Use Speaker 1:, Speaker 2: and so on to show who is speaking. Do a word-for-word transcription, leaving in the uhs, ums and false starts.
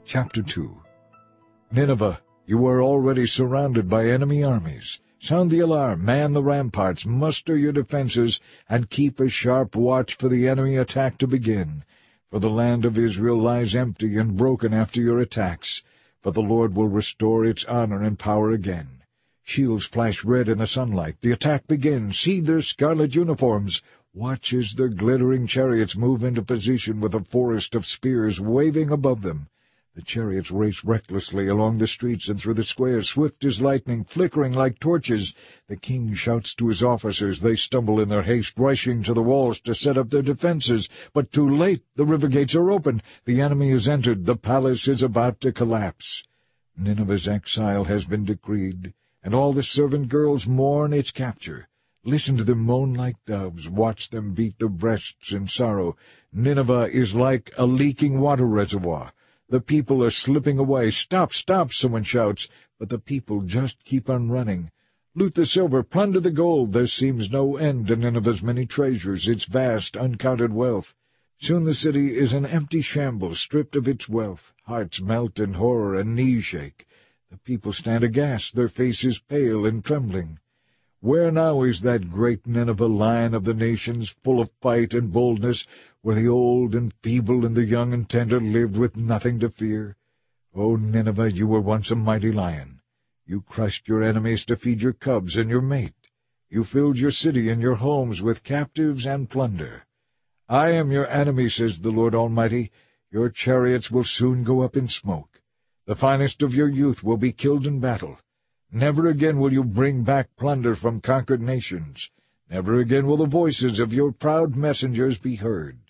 Speaker 1: Chapter two. Nineveh, you are already surrounded by enemy armies. Sound the alarm, man the ramparts, muster your defenses, and keep a sharp watch for the enemy attack to begin. For the land of Israel lies empty and broken after your attacks, but the Lord will restore its honor and power again. Shields flash red in the sunlight. The attack begins. See their scarlet uniforms. Watch as their glittering chariots move into position with a forest of spears waving above them. The chariots race recklessly along the streets and through the squares, swift as lightning, flickering like torches. The king shouts to his officers. They stumble in their haste, rushing to the walls to set up their defenses. But too late. The river gates are open. The enemy has entered. The palace is about to collapse. Nineveh's exile has been decreed, and all the servant girls mourn its capture. Listen to them moan like doves. Watch them beat their breasts in sorrow. Nineveh is like a leaking water reservoir. The people are slipping away. Stop, stop, someone shouts, but the people just keep on running. Loot the silver, plunder the gold. There seems no end to Nineveh's many treasures, its vast, uncounted wealth. Soon the city is an empty shambles, stripped of its wealth. Hearts melt in horror and knees shake. The people stand aghast, their faces pale and trembling. Where now is that great Nineveh, lion of the nations, full of fight and boldness, where the old and feeble and the young and tender lived with nothing to fear? O Nineveh, you were once a mighty lion. You crushed your enemies to feed your cubs and your mate. You filled your city and your homes with captives and plunder. I am your enemy, says the Lord Almighty. Your chariots will soon go up in smoke. The finest of your youth will be killed in battle. Never again will you bring back plunder from conquered nations. Never again will the voices of your proud messengers be heard.